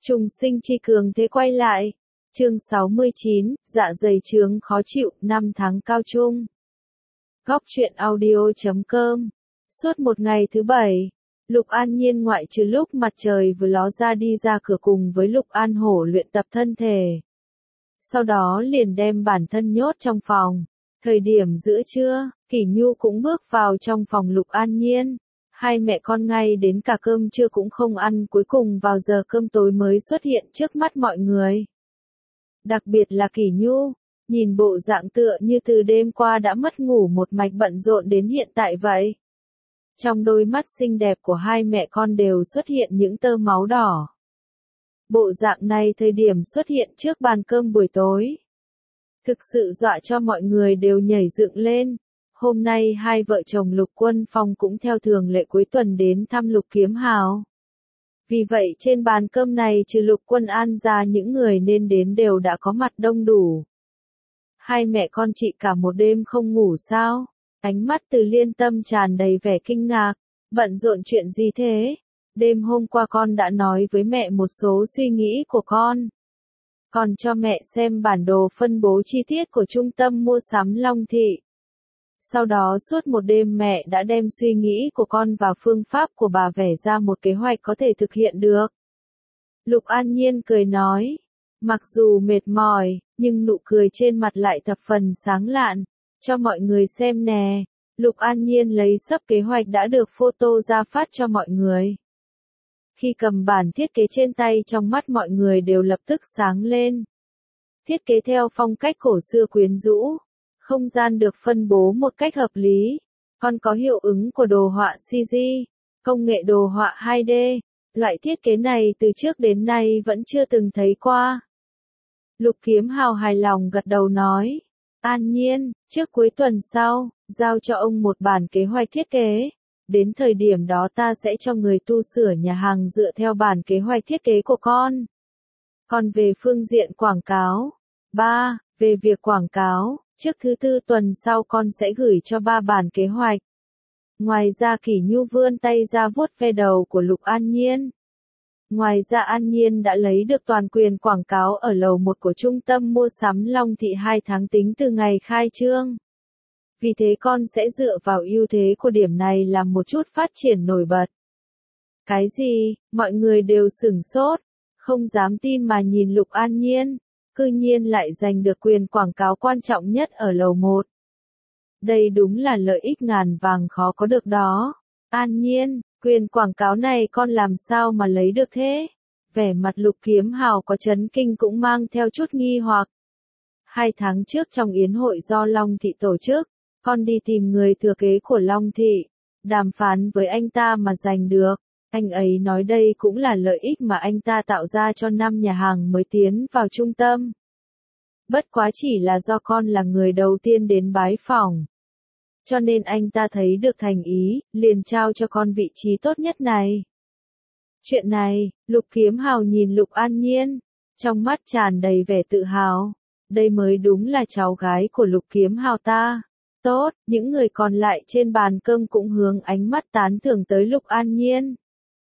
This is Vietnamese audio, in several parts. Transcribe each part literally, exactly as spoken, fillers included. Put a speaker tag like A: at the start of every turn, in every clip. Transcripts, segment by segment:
A: Trùng sinh chi cường thế quay lại. Chương sáu mươi chín, dạ dày trướng khó chịu, năm tháng cao trung. Góc truyện audio chấm com. Suốt một ngày thứ bảy, Lục An Nhiên ngoại trừ lúc mặt trời vừa ló ra đi ra cửa cùng với Lục An Hổ luyện tập thân thể. Sau đó liền đem bản thân nhốt trong phòng. Thời điểm giữa trưa, Kỷ Nhu cũng bước vào trong phòng Lục An Nhiên. Hai mẹ con ngay đến cả cơm trưa cũng không ăn, cuối cùng vào giờ cơm tối mới xuất hiện trước mắt mọi người. Đặc biệt là Kỷ Nhu, nhìn bộ dạng tựa như từ đêm qua đã mất ngủ một mạch bận rộn đến hiện tại vậy. Trong đôi mắt xinh đẹp của hai mẹ con đều xuất hiện những tơ máu đỏ. Bộ dạng này thời điểm xuất hiện trước bàn cơm buổi tối. Thực sự dọa cho mọi người đều nhảy dựng lên. Hôm nay hai vợ chồng Lục Quân Phong cũng theo thường lệ cuối tuần đến thăm Lục Kiếm Hào. Vì vậy trên bàn cơm này trừ Lục Quân An ra những người nên đến đều đã có mặt đông đủ. Hai mẹ con chị cả một đêm không ngủ sao? Ánh mắt Từ Liên Tâm tràn đầy vẻ kinh ngạc. Bận rộn chuyện gì thế? Đêm hôm qua con đã nói với mẹ một số suy nghĩ của con. Còn cho mẹ xem bản đồ phân bố chi tiết của trung tâm mua sắm Long Thị. Sau đó suốt một đêm mẹ đã đem suy nghĩ của con và phương pháp của bà vẽ ra một kế hoạch có thể thực hiện được. Lục An Nhiên cười nói. Mặc dù mệt mỏi, nhưng nụ cười trên mặt lại thập phần sáng lạn. Cho mọi người xem nè. Lục An Nhiên lấy sấp kế hoạch đã được photo ra phát cho mọi người. Khi cầm bản thiết kế trên tay trong mắt mọi người đều lập tức sáng lên. Thiết kế theo phong cách cổ xưa quyến rũ. Không gian được phân bố một cách hợp lý. Còn có hiệu ứng của đồ họa xê giê, công nghệ đồ họa hai D. Loại thiết kế này từ trước đến nay vẫn chưa từng thấy qua. Lục Kiếm Hào hài lòng gật đầu nói. An Nhiên, trước cuối tuần sau, giao cho ông một bản kế hoạch thiết kế. Đến thời điểm đó ta sẽ cho người tu sửa nhà hàng dựa theo bản kế hoạch thiết kế của con. Còn về phương diện quảng cáo. ba. Về việc quảng cáo, trước thứ tư tuần sau con sẽ gửi cho ba bản kế hoạch. Ngoài ra Kỷ Nhu vươn tay ra vuốt ve đầu của Lục An Nhiên. Ngoài ra An Nhiên đã lấy được toàn quyền quảng cáo ở lầu một của trung tâm mua sắm Long Thị hai tháng tính từ ngày khai trương. Vì thế con sẽ dựa vào ưu thế của điểm này làm một chút phát triển nổi bật. Cái gì? Mọi người đều sửng sốt, không dám tin mà nhìn Lục An Nhiên. Cư nhiên lại giành được quyền quảng cáo quan trọng nhất ở lầu một. Đây đúng là lợi ích ngàn vàng khó có được đó. An Nhiên, quyền quảng cáo này con làm sao mà lấy được thế? Vẻ mặt Lục Kiếm Hào có chấn kinh cũng mang theo chút nghi hoặc. Hai tháng trước trong yến hội do Long Thị tổ chức, con đi tìm người thừa kế của Long Thị, đàm phán với anh ta mà giành được. Anh ấy nói đây cũng là lợi ích mà anh ta tạo ra cho năm nhà hàng mới tiến vào trung tâm. Bất quá chỉ là do con là người đầu tiên đến bái phỏng. Cho nên anh ta thấy được thành ý, liền trao cho con vị trí tốt nhất này. Chuyện này, Lục Kiếm Hào nhìn Lục An Nhiên, trong mắt tràn đầy vẻ tự hào. Đây mới đúng là cháu gái của Lục Kiếm Hào ta. Tốt, những người còn lại trên bàn cơm cũng hướng ánh mắt tán thưởng tới Lục An Nhiên.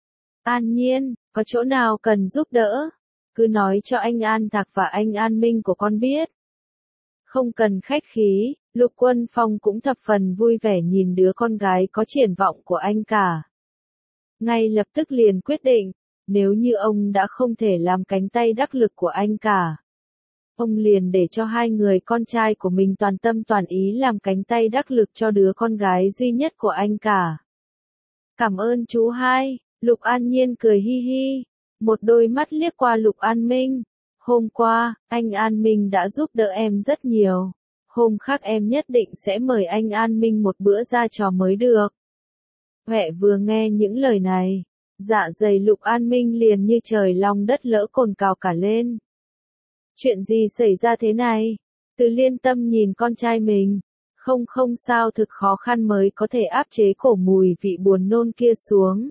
A: An Nhiên, có chỗ nào cần giúp đỡ? Cứ nói cho anh An Thạc và anh An Minh của con biết. Không cần khách khí, Lục Quân Phong cũng thập phần vui vẻ nhìn đứa con gái có triển vọng của anh cả. Ngay lập tức liền quyết định, nếu như ông đã không thể làm cánh tay đắc lực của anh cả. Ông liền để cho hai người con trai của mình toàn tâm toàn ý làm cánh tay đắc lực cho đứa con gái duy nhất của anh cả. Cảm ơn chú hai. Lục An Nhiên cười hi hi, một đôi mắt liếc qua Lục An Minh. Hôm qua, anh An Minh đã giúp đỡ em rất nhiều. Hôm khác em nhất định sẽ mời anh An Minh một bữa ra trò mới được. Mẹ vừa nghe những lời này, dạ dày Lục An Minh liền như trời long đất lỡ cồn cào cả lên. Chuyện gì xảy ra thế này? Từ Liên Tâm nhìn con trai mình. Không không sao, thực khó khăn mới có thể áp chế cổ mùi vị buồn nôn kia xuống.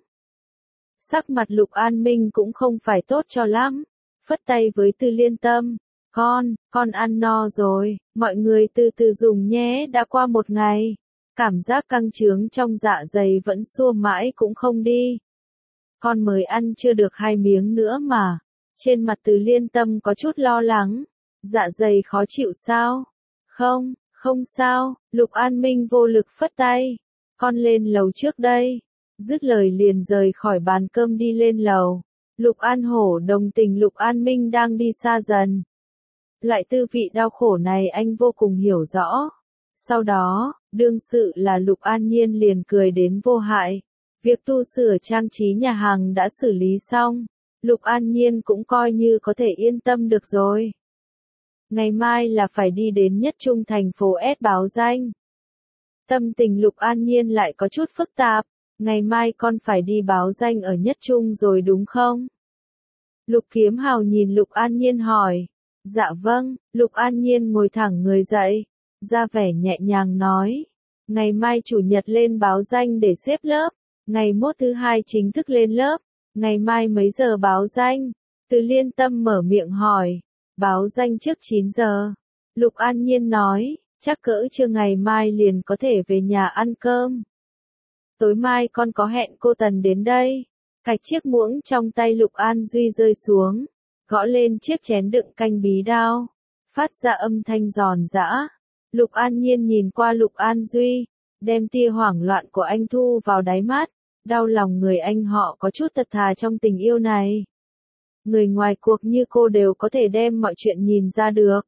A: Sắc mặt Lục An Minh cũng không phải tốt cho lắm. Phất tay với Từ Liên Tâm. Con, con ăn no rồi, mọi người từ từ dùng nhé, đã qua một ngày. Cảm giác căng trướng trong dạ dày vẫn xua mãi cũng không đi. Con mới ăn chưa được hai miếng nữa mà. Trên mặt Từ Liên Tâm có chút lo lắng. Dạ dày khó chịu sao? Không, không sao, Lục An Minh vô lực phất tay. Con lên lầu trước đây. Dứt lời liền rời khỏi bàn cơm đi lên lầu. Lục An Hổ đồng tình Lục An Minh đang đi xa dần. Loại tư vị đau khổ này anh vô cùng hiểu rõ. Sau đó, đương sự là Lục An Nhiên liền cười đến vô hại. Việc tu sửa trang trí nhà hàng đã xử lý xong. Lục An Nhiên cũng coi như có thể yên tâm được rồi. Ngày mai là phải đi đến nhất trung thành phố S báo danh. Tâm tình Lục An Nhiên lại có chút phức tạp. Ngày mai con phải đi báo danh ở nhất trung rồi đúng không? Lục Kiếm Hào nhìn Lục An Nhiên hỏi. Dạ vâng, Lục An Nhiên ngồi thẳng người dậy. Ra vẻ nhẹ nhàng nói. Ngày mai chủ nhật lên báo danh để xếp lớp. Ngày mốt thứ hai chính thức lên lớp. Ngày mai mấy giờ báo danh? Từ Liên Tâm mở miệng hỏi. Báo danh trước chín giờ. Lục An Nhiên nói. Chắc cỡ trưa ngày mai liền có thể về nhà ăn cơm. Tối mai con có hẹn cô Tần đến đây. Cạch chiếc muỗng trong tay Lục An Duy rơi xuống. Gõ lên chiếc chén đựng canh bí đao. Phát ra âm thanh giòn giã. Lục An Nhiên nhìn qua Lục An Duy. Đem tia hoảng loạn của anh thu vào đáy mắt. Đau lòng người anh họ có chút thật thà trong tình yêu này. Người ngoài cuộc như cô đều có thể đem mọi chuyện nhìn ra được.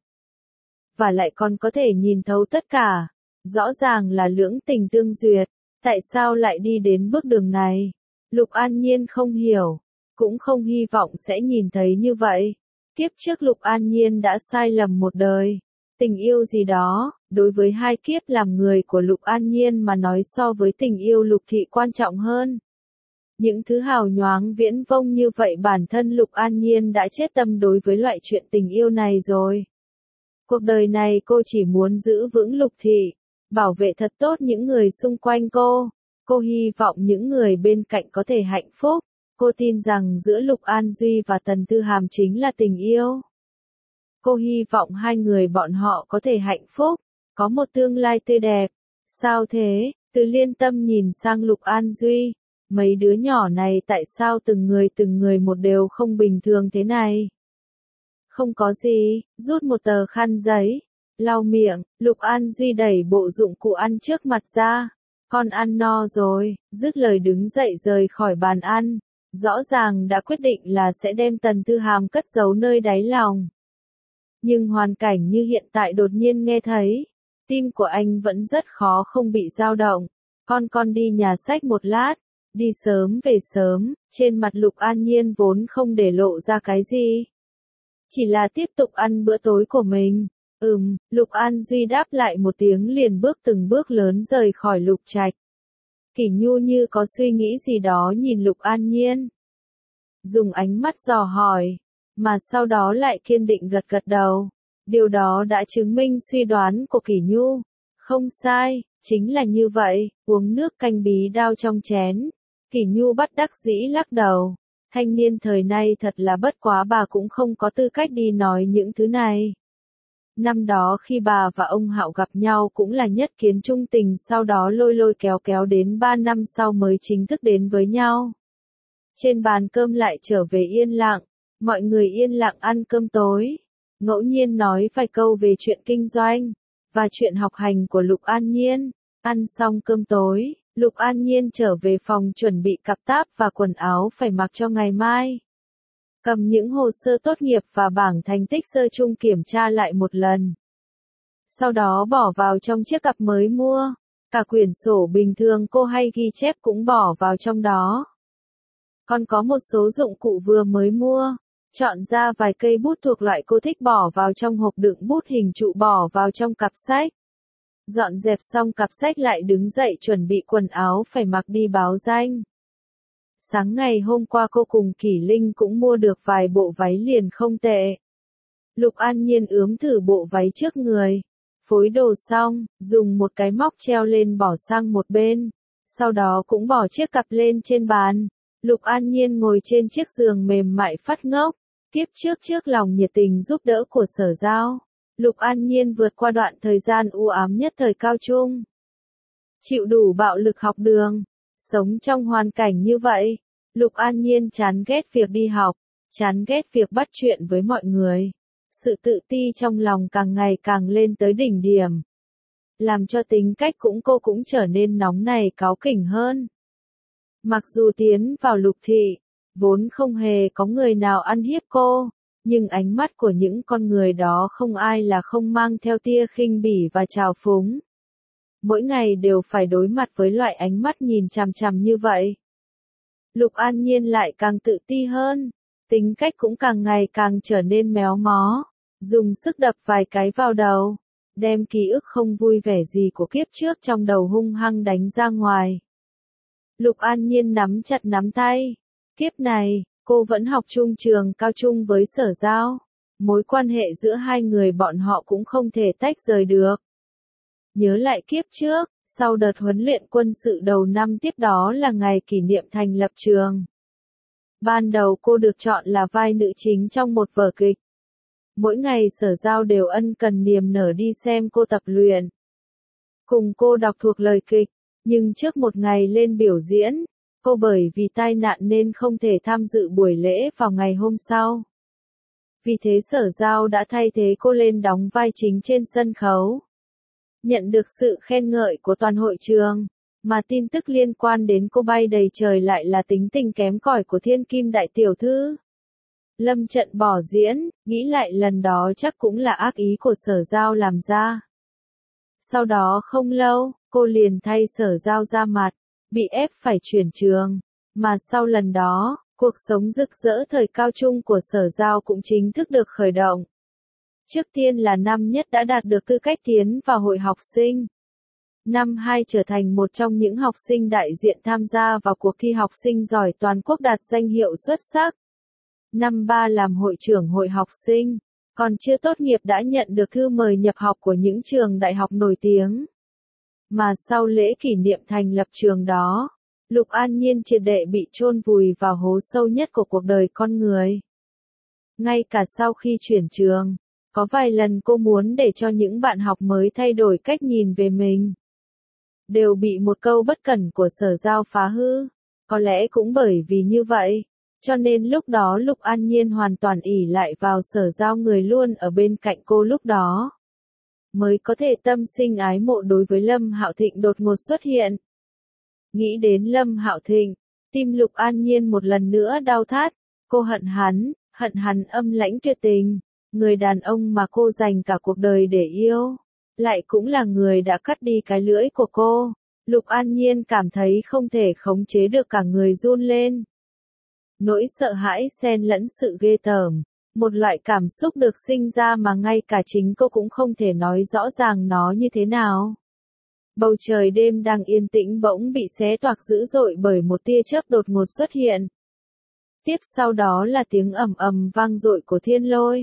A: Và lại còn có thể nhìn thấu tất cả. Rõ ràng là lưỡng tình tương duyệt. Tại sao lại đi đến bước đường này? Lục An Nhiên không hiểu. Cũng không hy vọng sẽ nhìn thấy như vậy. Kiếp trước Lục An Nhiên đã sai lầm một đời. Tình yêu gì đó, đối với hai kiếp làm người của Lục An Nhiên mà nói so với tình yêu Lục Thị quan trọng hơn. Những thứ hào nhoáng viễn vông như vậy bản thân Lục An Nhiên đã chết tâm đối với loại chuyện tình yêu này rồi. Cuộc đời này cô chỉ muốn giữ vững Lục Thị, bảo vệ thật tốt những người xung quanh cô. Cô hy vọng những người bên cạnh có thể hạnh phúc. Cô tin rằng giữa Lục An Duy và Tần Tư Hàm chính là tình yêu. Cô hy vọng hai người bọn họ có thể hạnh phúc, có một tương lai tươi đẹp. Sao thế? Từ Liên Tâm nhìn sang Lục An Duy. Mấy đứa nhỏ này tại sao từng người từng người một đều không bình thường thế này? Không có gì, rút một tờ khăn giấy, lau miệng, Lục An Duy đẩy bộ dụng cụ ăn trước mặt ra. Con ăn no rồi, dứt lời đứng dậy rời khỏi bàn ăn. Rõ ràng đã quyết định là sẽ đem Tần Tư Hàm cất giấu nơi đáy lòng. Nhưng hoàn cảnh như hiện tại đột nhiên nghe thấy, tim của anh vẫn rất khó không bị dao động. Con con đi nhà sách một lát, đi sớm về sớm, trên mặt Lục An Nhiên vốn không để lộ ra cái gì. Chỉ là tiếp tục ăn bữa tối của mình. Ừm, Lục An Duy đáp lại một tiếng liền bước từng bước lớn rời khỏi Lục Trạch. Kỷ Nhu như có suy nghĩ gì đó nhìn Lục An Nhiên. Dùng ánh mắt dò hỏi, mà sau đó lại kiên định gật gật đầu. Điều đó đã chứng minh suy đoán của Kỷ Nhu. Không sai, chính là như vậy, uống nước canh bí đao trong chén. Kỷ Nhu bất đắc dĩ lắc đầu. Thanh niên thời nay thật là bất quá bà cũng không có tư cách đi nói những thứ này. Năm đó khi bà và ông Hạo gặp nhau cũng là nhất kiến trung tình, sau đó lôi lôi kéo kéo đến ba năm sau mới chính thức đến với nhau. Trên bàn cơm lại trở về yên lặng, mọi người yên lặng ăn cơm tối. Ngẫu nhiên nói vài câu về chuyện kinh doanh, và chuyện học hành của Lục An Nhiên. Ăn xong cơm tối, Lục An Nhiên trở về phòng chuẩn bị cặp táp và quần áo phải mặc cho ngày mai. Cầm những hồ sơ tốt nghiệp và bảng thành tích sơ chung kiểm tra lại một lần. Sau đó bỏ vào trong chiếc cặp mới mua. Cả quyển sổ bình thường cô hay ghi chép cũng bỏ vào trong đó. Còn có một số dụng cụ vừa mới mua. Chọn ra vài cây bút thuộc loại cô thích bỏ vào trong hộp đựng bút hình trụ bỏ vào trong cặp sách. Dọn dẹp xong cặp sách lại đứng dậy chuẩn bị quần áo phải mặc đi báo danh. Sáng ngày hôm qua cô cùng Kỷ Linh cũng mua được vài bộ váy liền không tệ. Lục An Nhiên ướm thử bộ váy trước người. Phối đồ xong, dùng một cái móc treo lên bỏ sang một bên. Sau đó cũng bỏ chiếc cặp lên trên bàn. Lục An Nhiên ngồi trên chiếc giường mềm mại phát ngốc. Kiếp trước trước lòng nhiệt tình giúp đỡ của Sở Giao. Lục An Nhiên vượt qua đoạn thời gian u ám nhất thời cao trung. Chịu đủ bạo lực học đường. Sống trong hoàn cảnh như vậy, Lục An Nhiên chán ghét việc đi học. chán ghét việc bắt chuyện với mọi người. Sự tự ti trong lòng càng ngày càng lên tới đỉnh điểm. Làm cho tính cách cũng cô cũng trở nên nóng nảy cáu kỉnh hơn. Mặc dù tiến vào Lục thị, vốn không hề có người nào ăn hiếp cô, nhưng ánh mắt của những con người đó không ai là không mang theo tia khinh bỉ và trào phúng. Mỗi ngày đều phải đối mặt với loại ánh mắt nhìn chằm chằm như vậy. Lục An Nhiên lại càng tự ti hơn, tính cách cũng càng ngày càng trở nên méo mó, dùng sức đập vài cái vào đầu, đem ký ức không vui vẻ gì của kiếp trước trong đầu hung hăng đánh ra ngoài. Lục An Nhiên nắm chặt nắm tay, kiếp này, cô vẫn học chung trường cao trung với Sở Giao, mối quan hệ giữa hai người bọn họ cũng không thể tách rời được. Nhớ lại kiếp trước, sau đợt huấn luyện quân sự đầu năm tiếp đó là ngày kỷ niệm thành lập trường. Ban đầu cô được chọn là vai nữ chính trong một vở kịch. Mỗi ngày Sở Giao đều ân cần niềm nở đi xem cô tập luyện. Cùng cô đọc thuộc lời kịch, nhưng trước một ngày lên biểu diễn, cô bởi vì tai nạn nên không thể tham dự buổi lễ vào ngày hôm sau. Vì thế Sở Giao đã thay thế cô lên đóng vai chính trên sân khấu. Nhận được sự khen ngợi của toàn hội trường, mà tin tức liên quan đến cô bay đầy trời lại là tính tình kém cỏi của thiên kim đại tiểu thư. Lâm Trận bỏ diễn, nghĩ lại lần đó chắc cũng là ác ý của Sở Giao làm ra. Sau đó không lâu, cô liền thay Sở Giao ra mặt, bị ép phải chuyển trường, mà sau lần đó, cuộc sống rực rỡ thời cao trung của Sở Giao cũng chính thức được khởi động. Trước tiên là năm nhất đã đạt được tư cách tiến vào hội học sinh. Năm hai trở thành một trong những học sinh đại diện tham gia vào cuộc thi học sinh giỏi toàn quốc đạt danh hiệu xuất sắc. Năm ba làm hội trưởng hội học sinh, còn chưa tốt nghiệp đã nhận được thư mời nhập học của những trường đại học nổi tiếng. Mà sau lễ kỷ niệm thành lập trường đó, Lục An Nhiên triệt để bị chôn vùi vào hố sâu nhất của cuộc đời con người. Ngay cả sau khi chuyển trường, có vài lần cô muốn để cho những bạn học mới thay đổi cách nhìn về mình. Đều bị một câu bất cẩn của Sở Giao phá hư. Có lẽ cũng bởi vì như vậy, cho nên lúc đó Lục An Nhiên hoàn toàn ỷ lại vào Sở Giao người luôn ở bên cạnh cô lúc đó. Mới có thể tâm sinh ái mộ đối với Lâm Hạo Thịnh đột ngột xuất hiện. Nghĩ đến Lâm Hạo Thịnh, tim Lục An Nhiên một lần nữa đau thắt, cô hận hắn, hận hắn âm lãnh tuyệt tình, người đàn ông mà cô dành cả cuộc đời để yêu, lại cũng là người đã cắt đi cái lưỡi của cô. Lục An Nhiên cảm thấy không thể khống chế được cả người run lên. Nỗi sợ hãi xen lẫn sự ghê tởm, một loại cảm xúc được sinh ra mà ngay cả chính cô cũng không thể nói rõ ràng nó như thế nào. Bầu trời đêm đang yên tĩnh bỗng bị xé toạc dữ dội bởi một tia chớp đột ngột xuất hiện. Tiếp sau đó là tiếng ầm ầm vang dội của thiên lôi.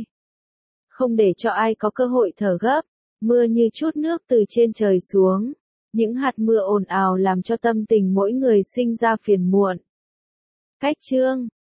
A: Không để cho ai có cơ hội thở gấp, mưa như chút nước từ trên trời xuống. Những hạt mưa ồn ào làm cho tâm tình mỗi người sinh ra phiền muộn. Cách chương